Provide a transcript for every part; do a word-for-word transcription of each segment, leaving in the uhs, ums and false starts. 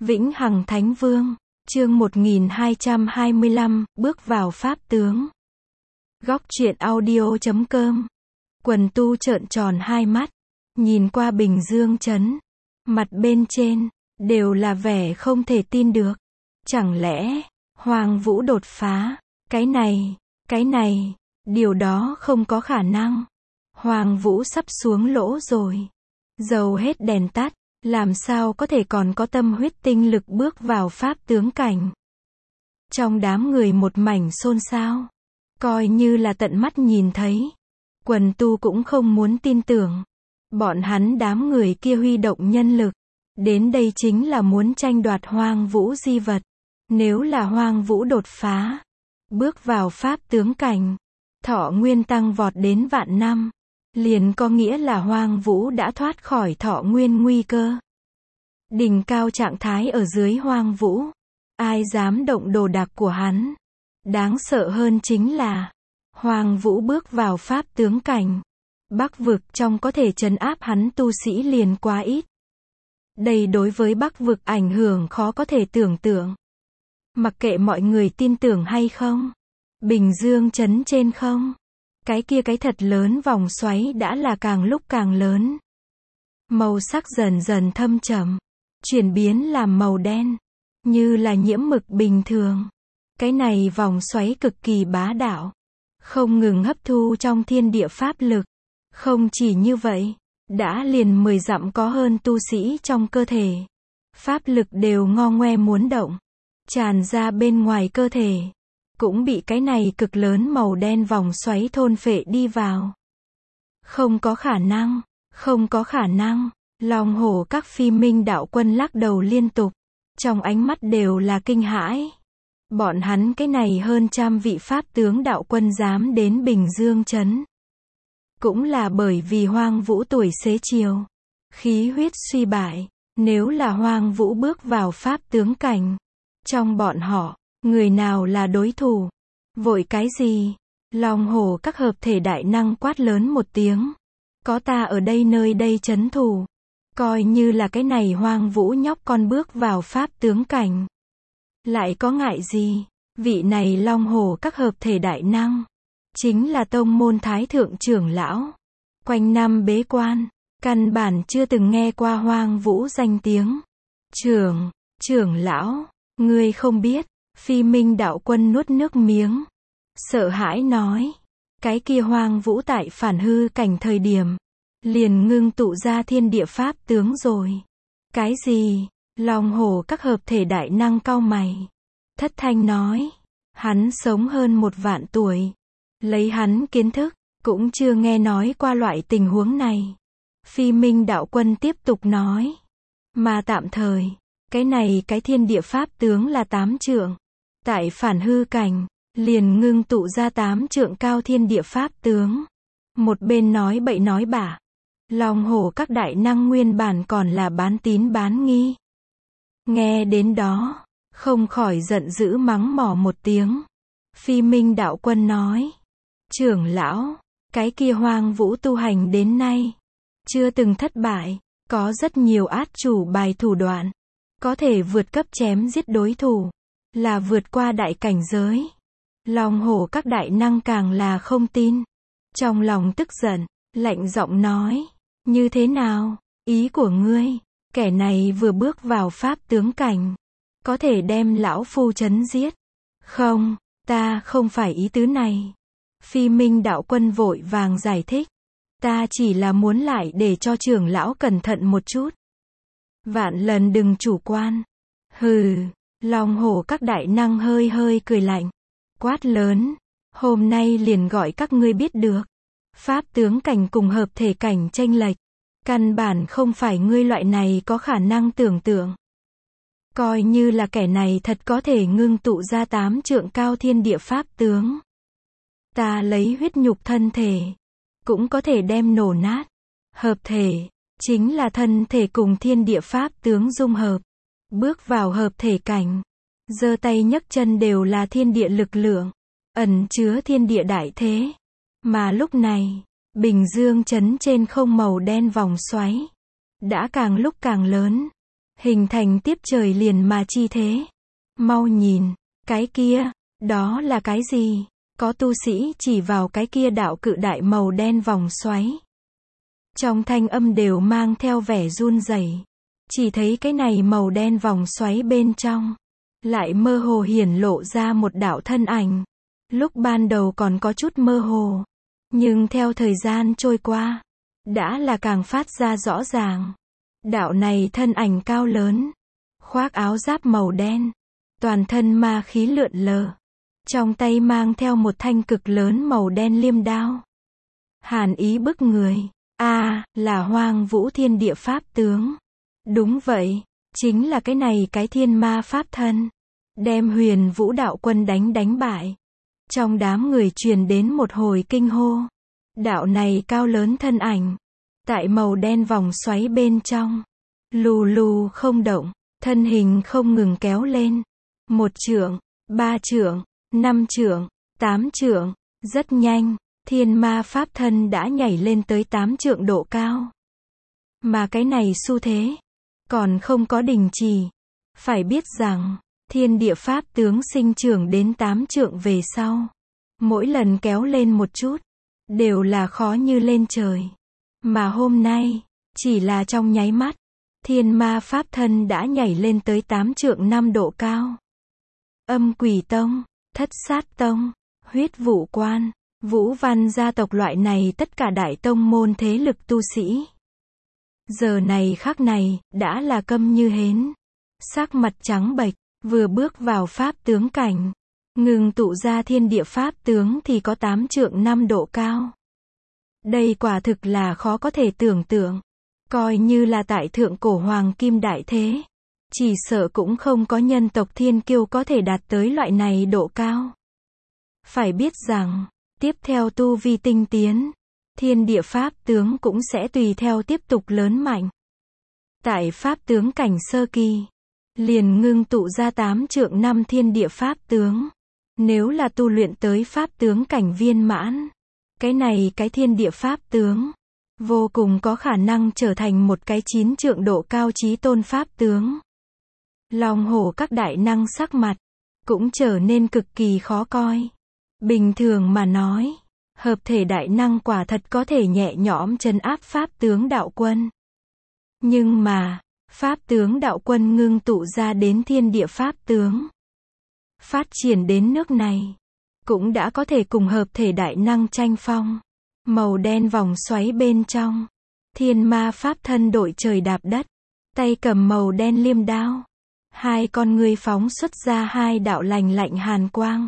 Vĩnh Hằng Thánh Vương, chương một nghìn hai trăm hai mươi lăm, bước vào pháp tướng. Góc truyện audio chấm com. Quần tu trợn tròn hai mắt, nhìn qua Bình Dương trấn, mặt bên trên đều là vẻ không thể tin được. Chẳng lẽ Hoàng Vũ đột phá? Cái này, cái này, điều đó không có khả năng. Hoàng Vũ sắp xuống lỗ rồi. Dầu hết đèn tắt, làm sao có thể còn có tâm huyết tinh lực bước vào pháp tướng cảnh. Trong đám người một mảnh xôn xao, coi như là tận mắt nhìn thấy. Quần tu cũng không muốn tin tưởng. Bọn hắn đám người kia huy động nhân lực, đến đây chính là muốn tranh đoạt Hoang Vũ di vật. Nếu là Hoang Vũ đột phá, bước vào pháp tướng cảnh, thọ nguyên tăng vọt đến vạn năm, liền có nghĩa là Hoang Vũ đã thoát khỏi thọ nguyên nguy cơ. Đỉnh cao trạng thái ở dưới Hoang Vũ, ai dám động đồ đạc của hắn. Đáng sợ hơn chính là Hoang Vũ bước vào pháp tướng cảnh, Bắc vực trong có thể trấn áp hắn tu sĩ liền quá ít. Đây đối với Bắc vực ảnh hưởng khó có thể tưởng tượng. Mặc kệ mọi người tin tưởng hay không, Bình Dương trấn trên không, cái kia cái thật lớn vòng xoáy đã là càng lúc càng lớn. Màu sắc dần dần thâm trầm, chuyển biến làm màu đen, như là nhiễm mực bình thường. Cái này vòng xoáy cực kỳ bá đạo, không ngừng hấp thu trong thiên địa pháp lực. Không chỉ như vậy, đã liền mười dặm có hơn tu sĩ trong cơ thể. Pháp lực đều ngo ngoe muốn động, tràn ra bên ngoài cơ thể, cũng bị cái này cực lớn màu đen vòng xoáy thôn phệ đi vào. Không có khả năng, không có khả năng. Long hổ các phi minh đạo quân lắc đầu liên tục, trong ánh mắt đều là kinh hãi. Bọn hắn cái này hơn trăm vị pháp tướng đạo quân dám đến Bình Dương trấn, cũng là bởi vì Hoang Vũ tuổi xế chiều, khí huyết suy bại. Nếu là Hoang Vũ bước vào pháp tướng cảnh, trong bọn họ, người nào là đối thủ? Vội cái gì? Long hổ các hợp thể đại năng quát lớn một tiếng. Có ta ở đây nơi đây trấn thủ, coi như là cái này Hoang Vũ nhóc con bước vào pháp tướng cảnh, lại có ngại gì? Vị này Long hổ các hợp thể đại năng, chính là tông môn thái thượng trưởng lão, quanh năm bế quan, căn bản chưa từng nghe qua Hoang Vũ danh tiếng. Trưởng, trưởng lão, ngươi không biết? Phi minh đạo quân nuốt nước miếng, sợ hãi nói. Cái kia Hoang Vũ tại phản hư cảnh thời điểm, liền ngưng tụ ra thiên địa pháp tướng rồi. Cái gì? Long hổ các hợp thể đại năng cau mày, thất thanh nói. Hắn sống hơn một vạn tuổi, lấy hắn kiến thức, cũng chưa nghe nói qua loại tình huống này. Phi minh đạo quân tiếp tục nói. Mà tạm thời, cái này cái thiên địa pháp tướng là tám trượng. Tại phản hư cảnh, liền ngưng tụ ra tám trượng cao thiên địa pháp tướng. Một bên nói bậy nói bạ. Long hổ các đại năng nguyên bản còn là bán tín bán nghi. Nghe đến đó, không khỏi giận dữ mắng mỏ một tiếng. Phi minh đạo quân nói. Trưởng lão, cái kia Hoang Vũ tu hành đến nay, chưa từng thất bại, có rất nhiều át chủ bài thủ đoạn, có thể vượt cấp chém giết đối thủ, là vượt qua đại cảnh giới. Long hổ các đại năng càng là không tin. Trong lòng tức giận, lạnh giọng nói. Như thế nào? Ý của ngươi, kẻ này vừa bước vào pháp tướng cảnh, có thể đem lão phu trấn giết? Không, ta không phải ý tứ này. Phi minh đạo quân vội vàng giải thích. Ta chỉ là muốn lại để cho trưởng lão cẩn thận một chút. Vạn lần đừng chủ quan. Hừ, Long hổ các đại năng hơi hơi cười lạnh, quát lớn. Hôm nay liền gọi các ngươi biết được. Pháp tướng cảnh cùng hợp thể cảnh chênh lệch, căn bản không phải ngươi loại này có khả năng tưởng tượng. Coi như là kẻ này thật có thể ngưng tụ ra tám trượng cao thiên địa pháp tướng, ta lấy huyết nhục thân thể, cũng có thể đem nổ nát. Hợp thể, chính là thân thể cùng thiên địa pháp tướng dung hợp. Bước vào hợp thể cảnh, giơ tay nhấc chân đều là thiên địa lực lượng, ẩn chứa thiên địa đại thế. Mà lúc này, Bình Dương trấn trên không màu đen vòng xoáy, đã càng lúc càng lớn. hình thành tiếp trời liền mà chi thế. Mau nhìn, cái kia, đó là cái gì? Có tu sĩ chỉ vào cái kia đạo cự đại màu đen vòng xoáy. Trong thanh âm đều mang theo vẻ run rẩy. Chỉ thấy cái này màu đen vòng xoáy bên trong, lại mơ hồ hiển lộ ra một đạo thân ảnh. Lúc ban đầu còn có chút mơ hồ, nhưng theo thời gian trôi qua, đã là càng phát ra rõ ràng. Đạo này thân ảnh cao lớn, khoác áo giáp màu đen, toàn thân ma khí lượn lờ, trong tay mang theo một thanh cực lớn màu đen liêm đao. Hàn ý bức người, a à, là Hoang Vũ Thiên Địa Pháp tướng. Đúng vậy, chính là cái này cái thiên ma pháp thân, đem Huyền Vũ đạo quân đánh đánh bại. Trong đám người truyền đến một hồi kinh hô. Đạo này cao lớn thân ảnh, tại màu đen vòng xoáy bên trong, lù lù không động, thân hình không ngừng kéo lên. Một trượng, ba trượng, năm trượng, tám trượng, rất nhanh, thiên ma pháp thân đã nhảy lên tới tám trượng độ cao. Mà cái này xu thế, còn không có đình chỉ. Phải biết rằng, thiên địa pháp tướng sinh trưởng đến tám trượng về sau, mỗi lần kéo lên một chút, đều là khó như lên trời. Mà hôm nay, chỉ là trong nháy mắt, thiên ma pháp thân đã nhảy lên tới tám trượng năm độ cao. Âm Quỷ Tông, Thất Sát Tông, Huyết Vũ Quan, Vũ Văn gia tộc loại này tất cả đại tông môn thế lực tu sĩ. Giờ này khắc này, đã là câm như hến. Sắc mặt trắng bệch, vừa bước vào pháp tướng cảnh. Ngừng tụ ra thiên địa pháp tướng thì có tám trượng năm độ cao. Đây quả thực là khó có thể tưởng tượng. Coi như là tại thượng cổ hoàng kim đại thế, chỉ sợ cũng không có nhân tộc thiên kiêu có thể đạt tới loại này độ cao. Phải biết rằng, tiếp theo tu vi tinh tiến, thiên địa pháp tướng cũng sẽ tùy theo tiếp tục lớn mạnh. Tại pháp tướng cảnh sơ kỳ, liền ngưng tụ ra tám trượng năm thiên địa pháp tướng. Nếu là tu luyện tới pháp tướng cảnh viên mãn, cái này cái thiên địa pháp tướng, vô cùng có khả năng trở thành một cái chín trượng độ cao chí tôn pháp tướng. Long hổ các đại năng sắc mặt, cũng trở nên cực kỳ khó coi. Bình thường mà nói, hợp thể đại năng quả thật có thể nhẹ nhõm trấn áp pháp tướng đạo quân. Nhưng mà, pháp tướng đạo quân ngưng tụ ra đến thiên địa pháp tướng, phát triển đến nước này, cũng đã có thể cùng hợp thể đại năng tranh phong. Màu đen vòng xoáy bên trong, thiên ma pháp thân đội trời đạp đất, tay cầm màu đen liêm đao, hai con ngươi phóng xuất ra hai đạo lạnh lạnh hàn quang,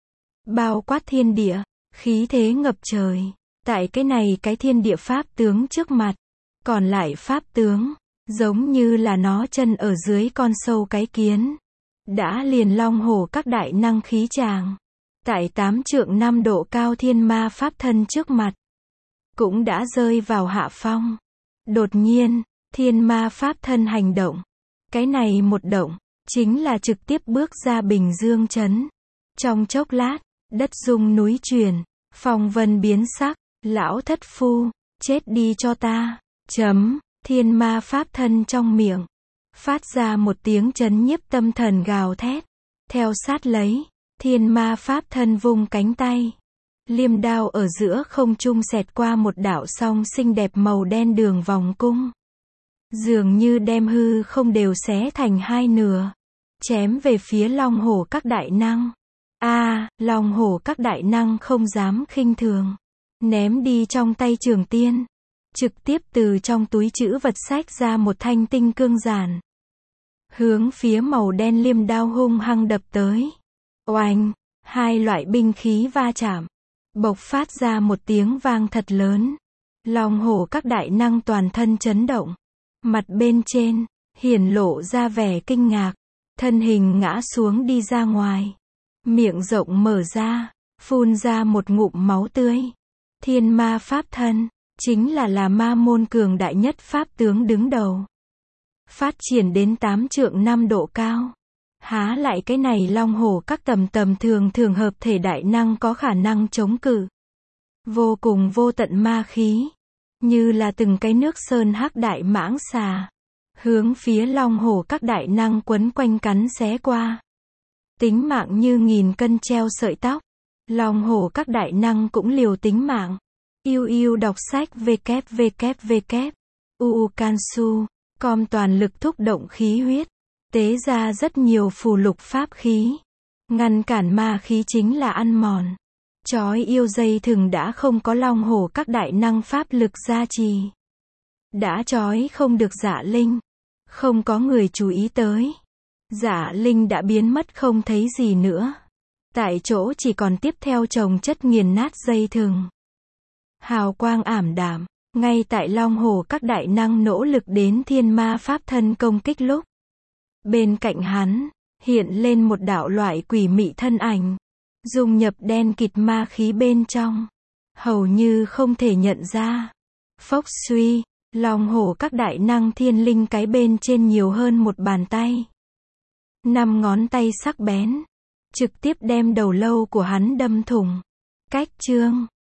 bao quát thiên địa, khí thế ngập trời. Tại cái này cái thiên địa pháp tướng trước mặt, còn lại pháp tướng, giống như là nó chân ở dưới con sâu cái kiến, đã liền long hổ các đại năng khí tràng. Tại tám trượng năm độ cao thiên ma pháp thân trước mặt, cũng đã rơi vào hạ phong. Đột nhiên, thiên ma pháp thân hành động. Cái này một động, chính là trực tiếp bước ra Bình Dương trấn. Trong chốc lát, đất rung núi chuyển, phong vân biến sắc, lão thất phu, chết đi cho ta. Chấm, thiên ma pháp thân trong miệng, phát ra một tiếng chấn nhiếp tâm thần gào thét. Theo sát lấy, thiên ma pháp thân vung cánh tay. Liêm đao ở giữa không trung xẹt qua một đạo song xinh đẹp màu đen đường vòng cung. Dường như đem hư không đều xé thành hai nửa. Chém về phía long hổ các đại năng. a à, long hổ các đại năng không dám khinh thường. Ném đi trong tay trường tiên. Trực tiếp từ trong túi trữ vật xách ra một thanh tinh cương giản. Hướng phía màu đen liêm đao hung hăng đập tới. Oanh, hai loại binh khí va chạm. Bộc phát ra một tiếng vang thật lớn. Long hổ các đại năng toàn thân chấn động. Mặt bên trên, hiển lộ ra vẻ kinh ngạc. Thân hình ngã xuống đi ra ngoài. Miệng rộng mở ra, phun ra một ngụm máu tươi. Thiên ma pháp thân, chính là là ma môn cường đại nhất pháp tướng đứng đầu. Phát triển đến tám trượng năm độ cao. Há lại cái này long hổ các tầm tầm thường thường hợp thể đại năng có khả năng chống cự. Vô cùng vô tận ma khí. Như là từng cái nước sơn hắc đại mãng xà. hướng phía long hổ các đại năng quấn quanh cắn xé qua. Tính mạng như nghìn cân treo sợi tóc. Long hổ các đại năng cũng liều tính mạng. Yêu yêu đọc sách www. uukansu. Com toàn lực thúc động khí huyết. Tế ra rất nhiều phù lục pháp khí. Ngăn cản ma khí chính là ăn mòn. Chói yêu dây thừng đã không có long hổ các đại năng pháp lực gia trì. Đã chói không được Dạ Linh. Không có người chú ý tới. Dạ Linh đã biến mất không thấy gì nữa. Tại chỗ chỉ còn tiếp theo chồng chất nghiền nát dây thừng. Hào quang ảm đạm. Ngay tại long hổ các đại năng nỗ lực đến thiên ma pháp thân công kích lúc. Bên cạnh hắn, hiện lên một đạo loại quỷ mị thân ảnh. Dung nhập đen kịt ma khí bên trong. Hầu như không thể nhận ra. Phốc suy, long hổ các đại năng thiên linh cái bên trên nhiều hơn một bàn tay. Năm ngón tay sắc bén. Trực tiếp đem đầu lâu của hắn đâm thủng. Cách chương.